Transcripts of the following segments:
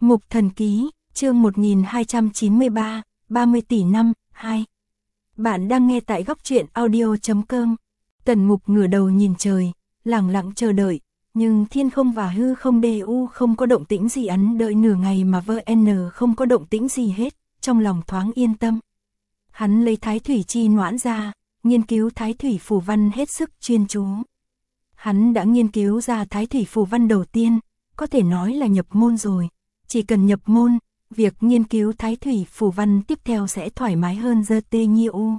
Mục Thần Ký, chương 1293, 30 tỷ năm, 2. Bạn đang nghe tại góc truyện audio.com. Tần Mục ngửa đầu nhìn trời, lặng lặng chờ đợi, nhưng thiên không và hư không DU không có động tĩnh gì. Hắn đợi nửa ngày mà VN không có động tĩnh gì hết, trong lòng thoáng yên tâm. Hắn lấy Thái Thủy Chi Noãn ra, nghiên cứu Thái Thủy Phù Văn hết sức chuyên chú. Hắn đã nghiên cứu ra Thái Thủy Phù Văn đầu tiên, có thể nói là nhập môn rồi. Chỉ cần nhập môn, việc nghiên cứu Thái Thủy Phù Văn tiếp theo sẽ thoải mái hơn rất nhiều.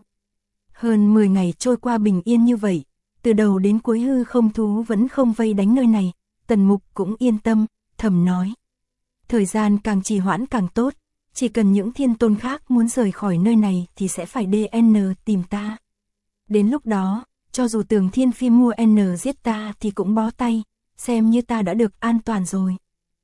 Hơn 10 ngày trôi qua bình yên như vậy, từ đầu đến cuối hư không thú vẫn không vây đánh nơi này, Tần Mục cũng yên tâm, thầm nói. Thời gian càng trì hoãn càng tốt, chỉ cần những thiên tôn khác muốn rời khỏi nơi này thì sẽ phải DN tìm ta. Đến lúc đó, cho dù Tường Thiên Phi mua N giết ta thì cũng bó tay, xem như ta đã được an toàn rồi.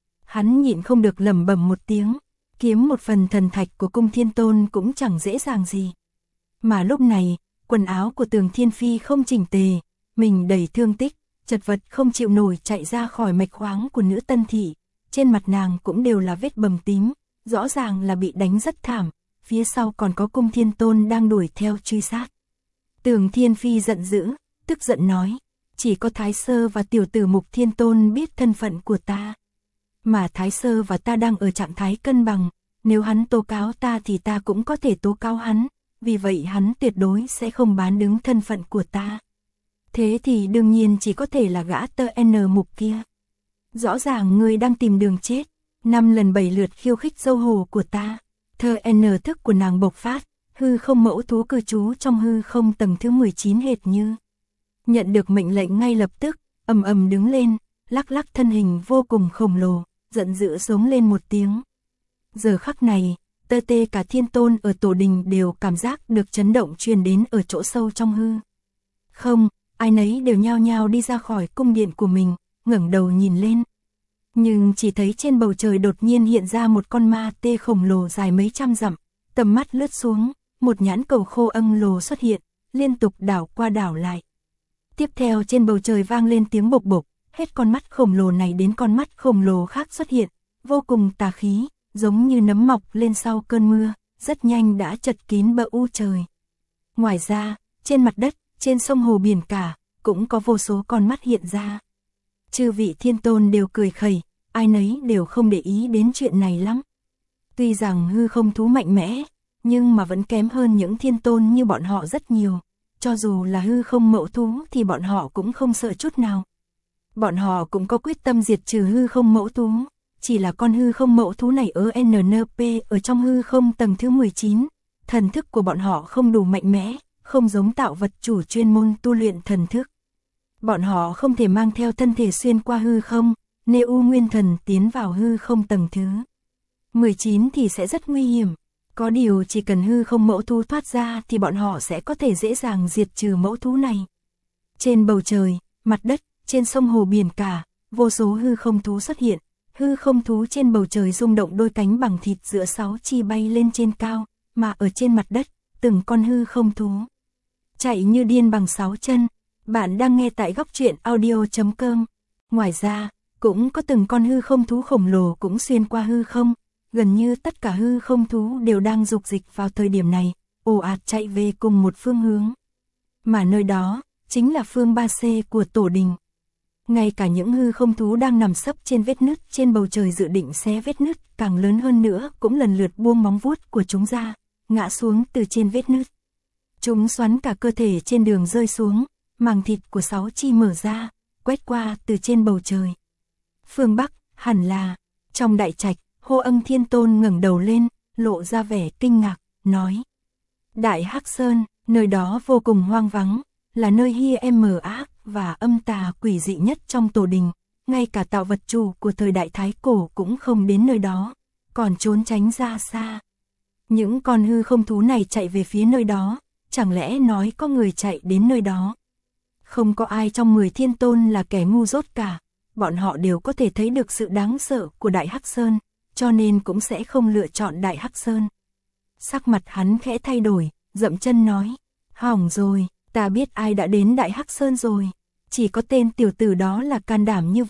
Hắn nhịn không được lẩm bẩm một tiếng, kiếm một phần thần thạch của cung thiên tôn cũng chẳng dễ dàng gì. Mà lúc này, quần áo của Tường Thiên Phi không chỉnh tề, mình đầy thương tích, chật vật không chịu nổi chạy ra khỏi mạch khoáng của nữ tân thị, trên mặt nàng cũng đều là vết bầm tím, rõ ràng là bị đánh rất thảm, phía sau còn có cung thiên tôn đang đuổi theo truy sát. Tường Thiên Phi giận dữ, tức giận nói, chỉ có Thái Sơ và tiểu tử Mục Thiên Tôn biết thân phận của ta. Mà Thái Sơ và ta đang ở trạng thái cân bằng, nếu hắn tố cáo ta thì ta cũng có thể tố cáo hắn, vì vậy hắn tuyệt đối sẽ không bán đứng thân phận của ta. Thế thì đương nhiên chỉ có thể là gã tơ N Mục kia. Rõ ràng ngươi đang tìm đường chết, 5 lần 7 lượt khiêu khích dâu hổ của ta. Thơ N thức của nàng bộc phát, hư không mẫu thú cư trú trong hư không tầng thứ 19 hệt như. Nhận được mệnh lệnh ngay lập tức, ầm ầm đứng lên, lắc lắc thân hình vô cùng khổng lồ, giận dữ giống lên một tiếng. Giờ khắc này, tơ tê cả thiên tôn ở tổ đình đều cảm giác được chấn động truyền đến ở chỗ sâu trong hư. Không, ai nấy đều nhao nhao đi ra khỏi cung điện của mình, ngẩng đầu nhìn lên. Nhưng chỉ thấy trên bầu trời đột nhiên hiện ra một con ma tê khổng lồ dài mấy trăm dặm, tầm mắt lướt xuống, một nhãn cầu khô âng lồ xuất hiện, liên tục đảo qua đảo lại. Tiếp theo trên bầu trời vang lên tiếng bộc bộc, hết con mắt khổng lồ này đến con mắt khổng lồ khác xuất hiện, vô cùng tà khí, giống như nấm mọc lên sau cơn mưa, rất nhanh đã chật kín bờ u trời. Ngoài ra, trên mặt đất, trên sông hồ biển cả, cũng có vô số con mắt hiện ra. Chư vị thiên tôn đều cười khẩy, ai nấy đều không để ý đến chuyện này lắm. Tuy rằng hư không thú mạnh mẽ, nhưng mà vẫn kém hơn những thiên tôn như bọn họ rất nhiều. Cho dù là hư không mẫu thú thì bọn họ cũng không sợ chút nào. Bọn họ cũng có quyết tâm diệt trừ hư không mẫu thú. Chỉ là con hư không mẫu thú này ở NNP ở trong hư không tầng thứ 19. Thần thức của bọn họ không đủ mạnh mẽ, không giống tạo vật chủ chuyên môn tu luyện thần thức. Bọn họ không thể mang theo thân thể xuyên qua hư không, Neu Nguyên Thần tiến vào hư không tầng thứ 19 thì sẽ rất nguy hiểm. Có điều chỉ cần hư không mẫu thú thoát ra thì bọn họ sẽ có thể dễ dàng diệt trừ mẫu thú này. Trên bầu trời, mặt đất, trên sông hồ biển cả, vô số hư không thú xuất hiện. Hư không thú trên bầu trời rung động đôi cánh bằng thịt giữa 6 chi bay lên trên cao, mà ở trên mặt đất, từng con hư không thú chạy như điên bằng 6 chân. Bạn đang nghe tại góc truyện audio.com. Ngoài ra, cũng có từng con hư không thú khổng lồ cũng xuyên qua hư không. Gần như tất cả hư không thú đều đang dục dịch vào thời điểm này, ồ ạt chạy về cùng một phương hướng. Mà nơi đó, chính là phương 3C của tổ đình. Ngay cả những hư không thú đang nằm sấp trên vết nứt trên bầu trời dự định xé vết nứt càng lớn hơn nữa cũng lần lượt buông móng vuốt của chúng ra, ngã xuống từ trên vết nứt. Chúng xoắn cả cơ thể trên đường rơi xuống, màng thịt của 6 chi mở ra, quét qua từ trên bầu trời. Phương Bắc, hẳn là, trong đại trạch, Hô Ân Thiên Tôn ngẩng đầu lên, lộ ra vẻ kinh ngạc, nói. Đại Hắc Sơn, nơi đó vô cùng hoang vắng, là nơi hiểm ác và âm tà quỷ dị nhất trong tổ đình. Ngay cả tạo vật chủ của thời đại Thái Cổ cũng không đến nơi đó, còn trốn tránh ra xa. Những con hư không thú này chạy về phía nơi đó, chẳng lẽ nói có người chạy đến nơi đó. Không có ai trong 10 thiên tôn là kẻ ngu dốt cả, bọn họ đều có thể thấy được sự đáng sợ của Đại Hắc Sơn. Cho nên cũng sẽ không lựa chọn Đại Hắc Sơn. Sắc mặt hắn khẽ thay đổi, dậm chân nói, hỏng rồi, ta biết ai đã đến Đại Hắc Sơn rồi, chỉ có tên tiểu tử đó là can đảm như vậy.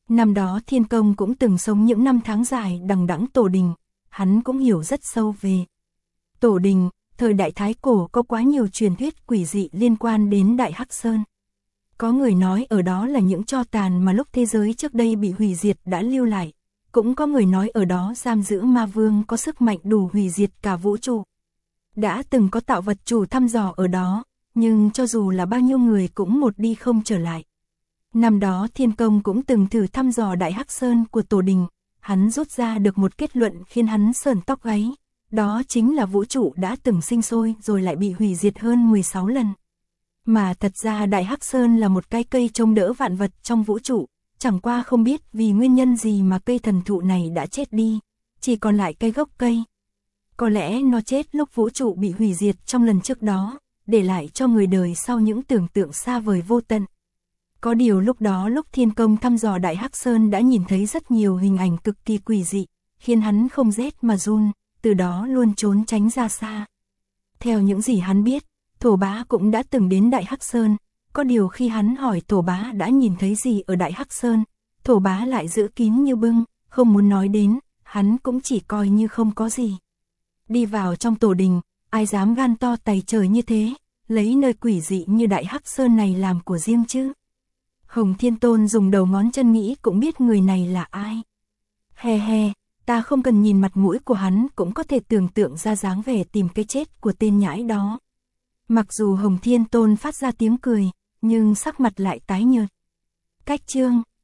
Năm đó Thiên Công cũng từng sống những năm tháng dài đằng đẵng Tổ Đình, hắn cũng hiểu rất sâu về Tổ Đình. Thời đại Thái Cổ có quá nhiều truyền thuyết quỷ dị liên quan đến Đại Hắc Sơn. Có người nói ở đó là những tro tàn mà lúc thế giới trước đây bị hủy diệt đã lưu lại. Cũng có người nói ở đó giam giữ ma vương có sức mạnh đủ hủy diệt cả vũ trụ. Đã từng có tạo vật chủ thăm dò ở đó, nhưng cho dù là bao nhiêu người cũng một đi không trở lại. Năm đó Thiên Công cũng từng thử thăm dò Đại Hắc Sơn của Tổ Đình, hắn rút ra được một kết luận khiến hắn sởn tóc gáy. Đó chính là vũ trụ đã từng sinh sôi rồi lại bị hủy diệt hơn 16 lần. Mà thật ra Đại Hắc Sơn là một cái cây chống đỡ vạn vật trong vũ trụ, chẳng qua không biết vì nguyên nhân gì mà cây thần thụ này đã chết đi, chỉ còn lại cái gốc cây. Có lẽ nó chết lúc vũ trụ bị hủy diệt trong lần trước đó, để lại cho người đời sau những tưởng tượng xa vời vô tận. Có điều lúc đó lúc Thiên Công thăm dò Đại Hắc Sơn đã nhìn thấy rất nhiều hình ảnh cực kỳ quỷ dị, khiến hắn không rét mà run, từ đó luôn trốn tránh ra xa. Theo những gì hắn biết, Thổ Bá cũng đã từng đến Đại Hắc Sơn, có điều khi hắn hỏi Thổ Bá đã nhìn thấy gì ở Đại Hắc Sơn, Thổ Bá lại giữ kín như bưng, không muốn nói đến, hắn cũng chỉ coi như không có gì. Đi vào trong Tổ Đình, ai dám gan to tày trời như thế, lấy nơi quỷ dị như Đại Hắc Sơn này làm của riêng chứ. Hồng Thiên Tôn dùng đầu ngón chân nghĩ cũng biết người này là ai. He he, ta không cần nhìn mặt mũi của hắn cũng có thể tưởng tượng ra dáng vẻ tìm cái chết của tên nhãi đó. Mặc dù Hồng Thiên Tôn phát ra tiếng cười, nhưng sắc mặt lại tái nhợt. Cách chương